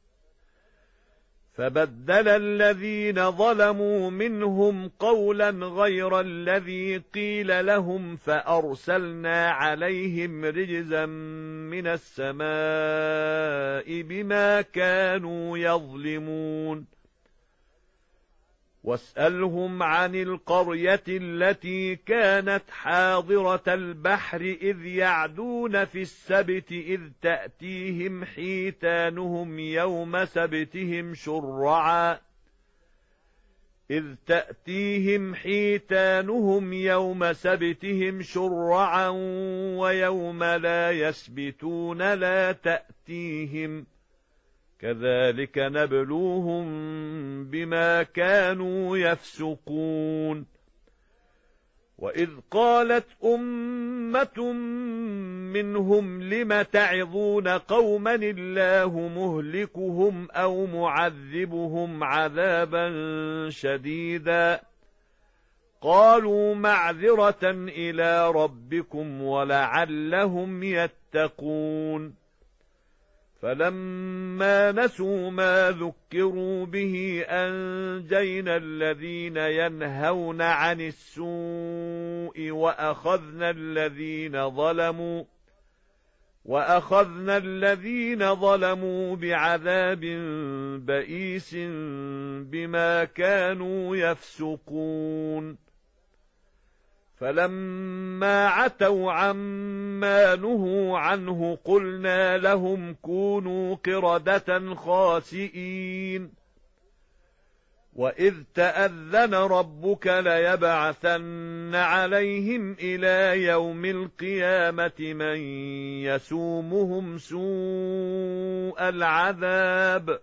Speaker 1: فبدل الذين ظلموا منهم قولا غير الذي قيل لهم فأرسلنا عليهم رجزا من السماء بما كانوا يظلمون واسألهم عن القرية التي كانت حاضرة البحر إذ يعدون في السبت إذ تأتيهم حيتانهم يوم سبتهم شرعا ويوم لا يسبتون لا تأتيهم كذلك نبلوهم بما كانوا يفسقون وإذ قالت أمة منهم لم تعظون قوما الله مهلكهم أو معذبهم عذابا شديدا قالوا معذرة إلى ربكم ولعلهم يتقون فلما نسوا ما ذكروا به أنجينا الذين ينهون عن السوء وأخذنا الذين ظلموا بعذاب بئيس بما كانوا يفسقون فلما عتوا عما نهوا عنه قلنا لهم كونوا قردة خاسئين وإذ تأذن ربك ليبعثن عليهم إلى يوم القيامة من يسومهم سوء العذاب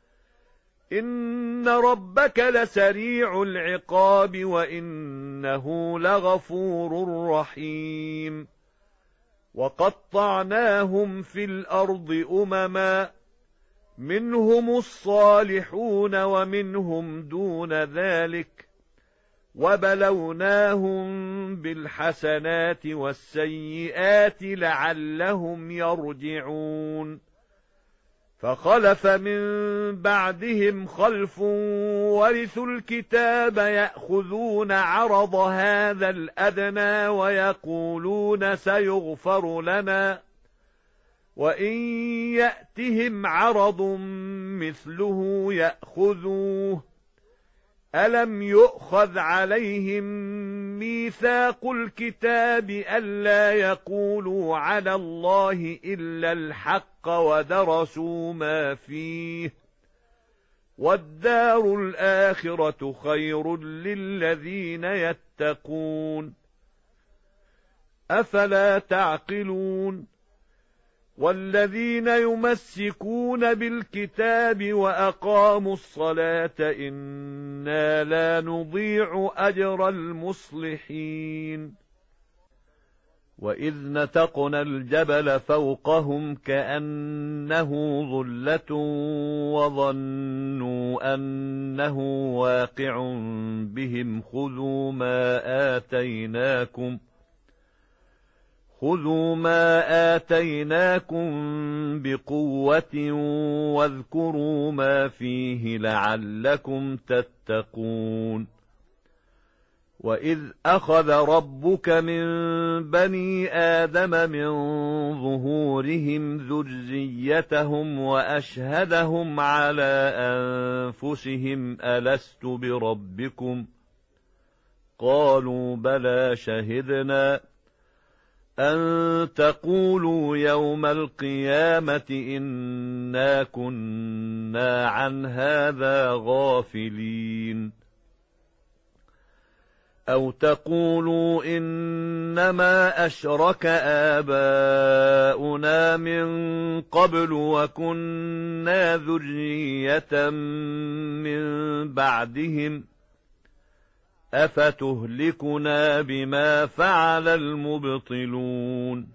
Speaker 1: إن ربك لسريع العقاب وإنه لغفور رحيم وقطعناهم في الأرض أمما منهم الصالحون ومنهم دون ذلك وبلوناهم بالحسنات والسيئات لعلهم يرجعون فخلف من بعدهم خلف ورثوا الكتاب يأخذون عرض هذا الأدنى ويقولون سيغفر لنا وإن يأتهم عرض مثله يأخذوه ألم يؤخذ عليهم ميثاق الكتاب ألا يقولوا على الله إلا الحق ودرسوا ما فيه والدار الآخرة خير للذين يتقون أفلا تعقلون والذين يمسكون بالكتاب وأقاموا الصلاة إنا لا نضيع أجر المصلحين وإذ نتقنا الجبل فوقهم كأنه ظلة وظنوا أنه واقع بهم خذوا ما آتيناكم بقوة واذكروا ما فيه لعلكم تتقون وإذ أخذ ربك من بني آدم من ظهورهم ذريتهم وأشهدهم على أنفسهم ألست بربكم قالوا بلى شهدنا أن تقولوا يوم القيامة إنا كنا عن هذا غافلين أو تقولوا إنما أشرك آباؤنا من قبل وكنا ذرية من بعدهم أفتهلكنا بما فعل المبطلون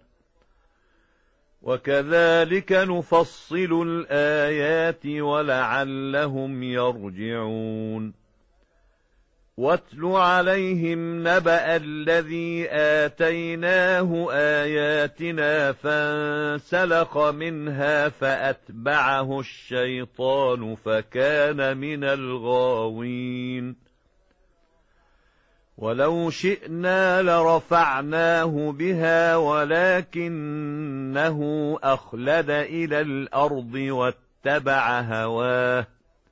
Speaker 1: وكذلك نفصل الآيات ولعلهم يرجعون واتل عليهم نبأ الذي آتيناه آياتنا فانسلخ منها فأتبعه الشيطان فكان من الغاوين ولو شئنا لرفعناه بها ولكنه أخلد إلى الأرض واتبع هواه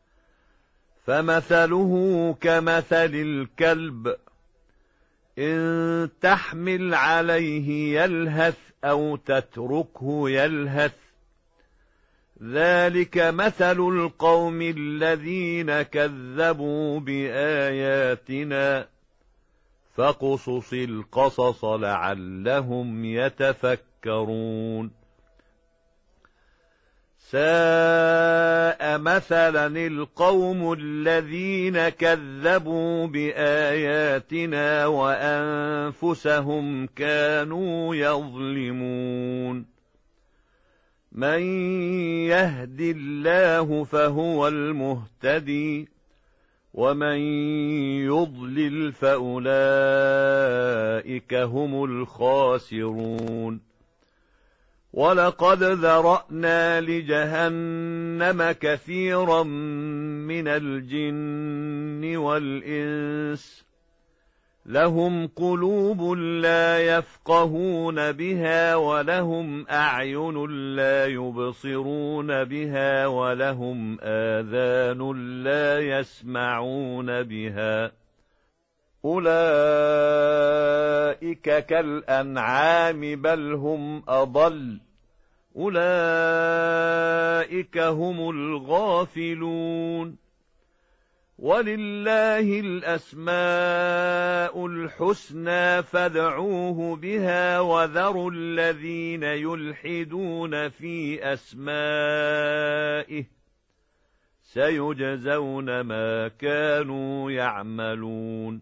Speaker 1: فمثله كمثل الكلب إن تحمل عليه يلهث أو تتركه يلهث ذلك مثل القوم الذين كذبوا بآياتنا فاقصص القصص لعلهم يتفكرون ساء مثلا القوم الذين كذبوا بآياتنا وأنفسهم كانوا يظلمون من يهد الله فهو المهتدي ومن يضلل فأولئك هم الخاسرون ولقد ذرأنا لجهنم كثيرا من الجن والإنس لهم قلوب لا يفقهون بها ولهم أعين لا يبصرون بها ولهم آذان لا يسمعون بها أولئك كالأنعام بل هم أضل أولئك هم الغافلون ولله الأسماء الحسنى فادعوه بها وذروا الذين يلحدون في أسمائه سيجزون ما كانوا يعملون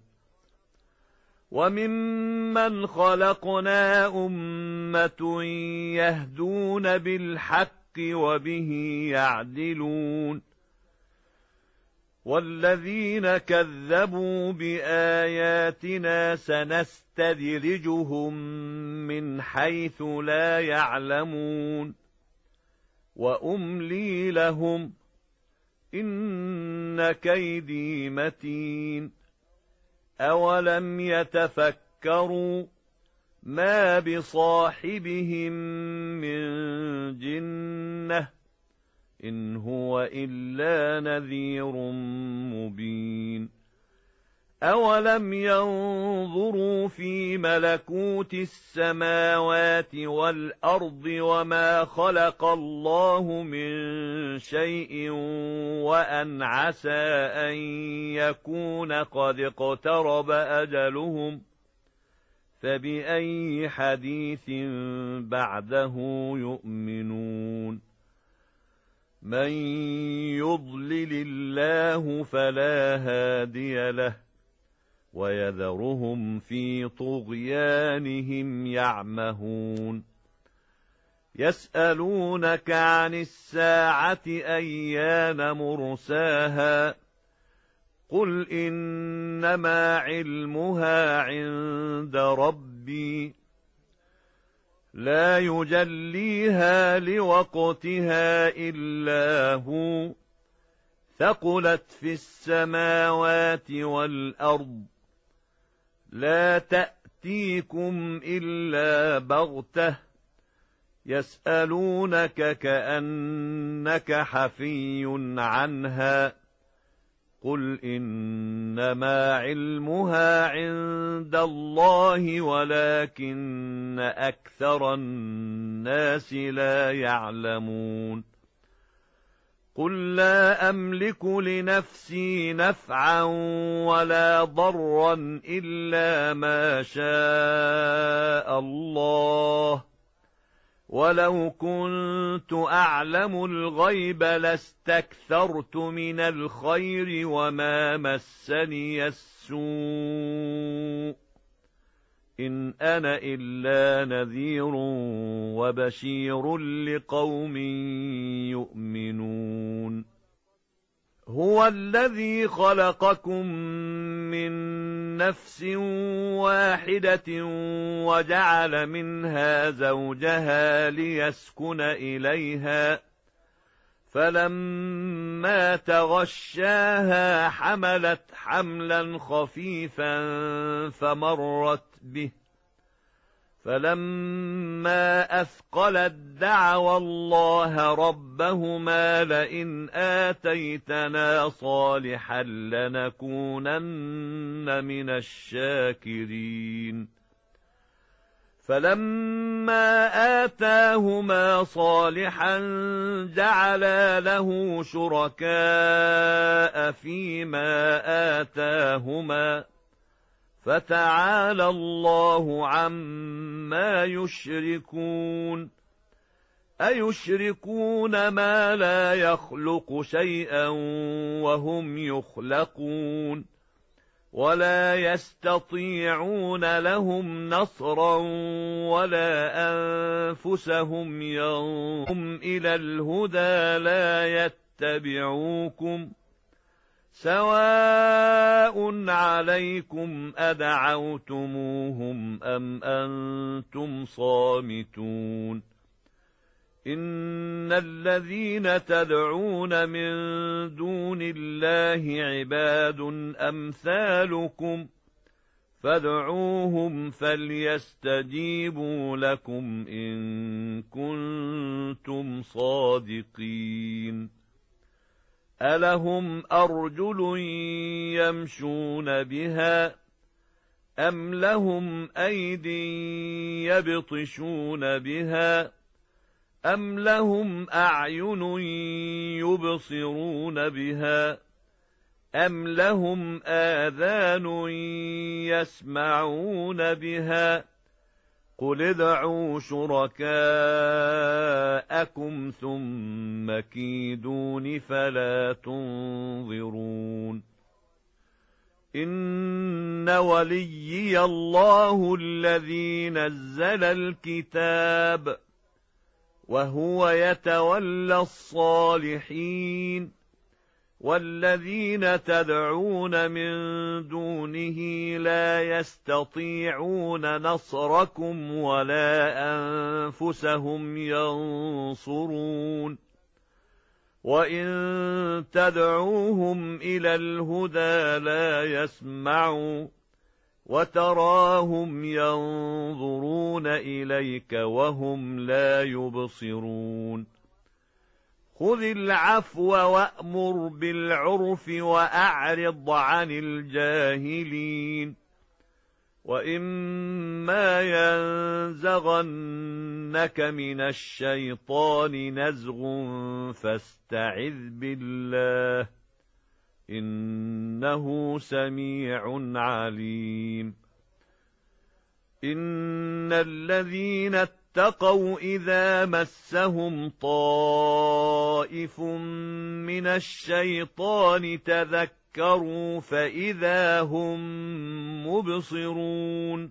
Speaker 1: وممن خلقنا أمة يهدون بالحق وبه يعدلون والذين كذبوا بآياتنا سنستدرجهم من حيث لا يعلمون وأملي لهم إن كيدي متين أولم يتفكروا ما بصاحبهم من جنة إن هو إلا نذير مبين أولم ينظروا في ملكوت السماوات والأرض وما خلق الله من شيء وأن عسى أن يكون قد اقترب أجلهم فبأي حديث بعده يؤمنون من يضلل الله فلا هادي له ويذرهم في طغيانهم يعمهون يسألونك عن الساعة أيان مرساها قل إنما علمها عند ربي لا يجليها لوقتها إلا هو ثقلت في السماوات والأرض لا تأتيكم إلا بغتة يسألونك كأنك حفي عنها قل إنما علمها عند الله ولكن أكثر الناس لا يعلمون قل لا أملك لنفسي نفعا ولا ضرا إلا ما شاء الله ولو كنت أعلم الغيب لاستكثرت من الخير وما مسني السوء إن أنا إلا نذير وبشير لقوم يؤمنون هو الذي خلقكم من نفس واحدة وجعل منها زوجها ليسكن إليها فلما تغشاها حملت حملا خفيفا فمرت به فلما أثقلت دعوا الله ربهما لئن آتيتنا صالحا لنكونن من الشاكرين فلما آتاهما صالحا جعلا له شركاء فيما آتاهما فتعالى الله عما يشركون أيشركون ما لا يخلق شيئا وهم يخلقون ولا يستطيعون لهم نصرا ولا أنفسهم ينصرون إلى الهدى لا يتبعوكم سواء عليكم أدعوتموهم أم أنتم صامتون إن الذين تدعون من دون الله عباد أمثالكم فادعوهم فليستجيبوا لكم إن كنتم صادقين ألهم أرجل يمشون بها أم لهم أيد يبطشون بها أم لهم أعين يبصرون بها أم لهم آذان يسمعون بها قل ادعوا شركاءكم ثم كيدون فلا تنظرون إن وليي الله الذي نزل الكتاب وهو يتولى الصالحين والذين تدعون من دونه لا يستطيعون نصركم ولا أنفسهم ينصرون وإن تدعوهم إلى الهدى لا يسمعوا وتراهم ينظرون إليك وهم لا يبصرون خذ العفو وأمر بالعرف وأعرض عن الجاهلين وإما ينزغنك من الشيطان نزغ فاستعذ بالله إنه سميع عليم إن الذين اتقوا إذا مسهم طائف من الشيطان تذكروا فإذا هم مبصرون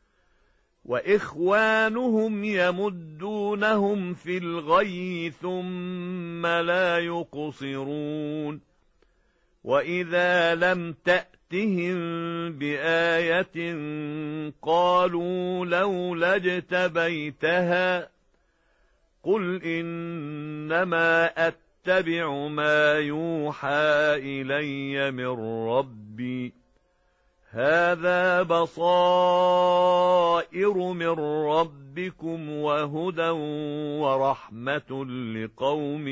Speaker 1: وإخوانهم يمدونهم في الغي ثم لا يقصرون وإذا لم تأتهم بآية قالوا لولا اجتبيتها قل إنما أتبع ما يوحى إلي من ربي هذا بصائر من ربكم وهدى ورحمة لقوم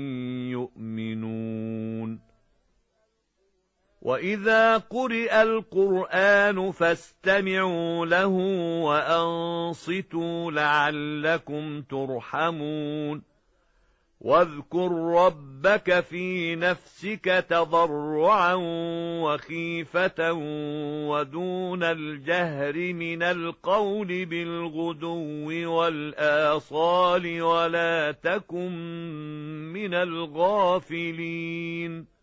Speaker 1: يؤمنون وإذا قرئ القرآن فاستمعوا له وأنصتوا لعلكم ترحمون واذكر ربك في نفسك تضرعا وخيفة ودون الجهر من القول بالغدو والآصال ولا تكن من الغافلين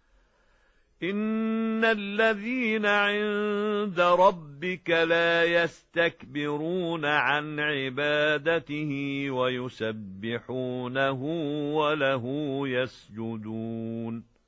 Speaker 1: إن الذين عند ربك لا يستكبرون عن عبادته ويسبحونه وله يسجدون